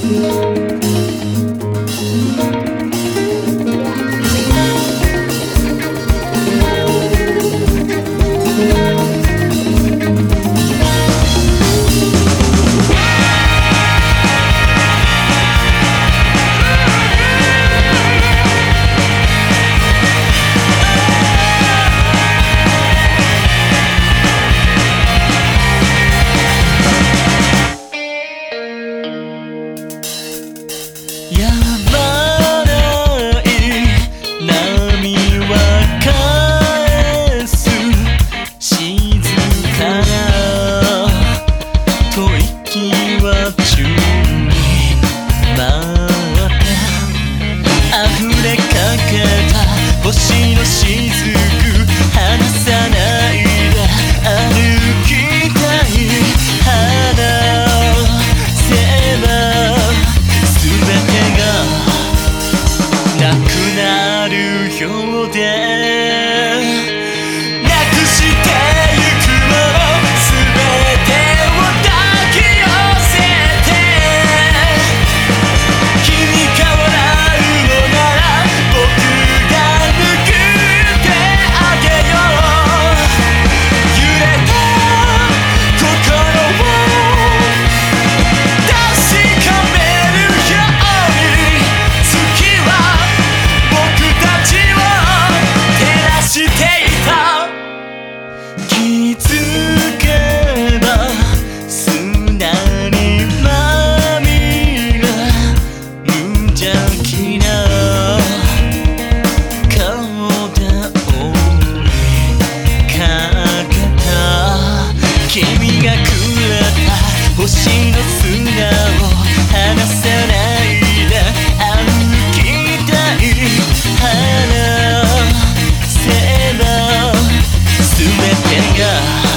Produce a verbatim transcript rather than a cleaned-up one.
星の雫離さないで歩きたい話せば全てがなくなるようでなくしてゆくもの全てを抱き寄せて君が笑うのなら僕気づけば砂にまみれ無邪気な顔で追いかけた君がくれた星の砂を離さないで歩きたい話せば全てが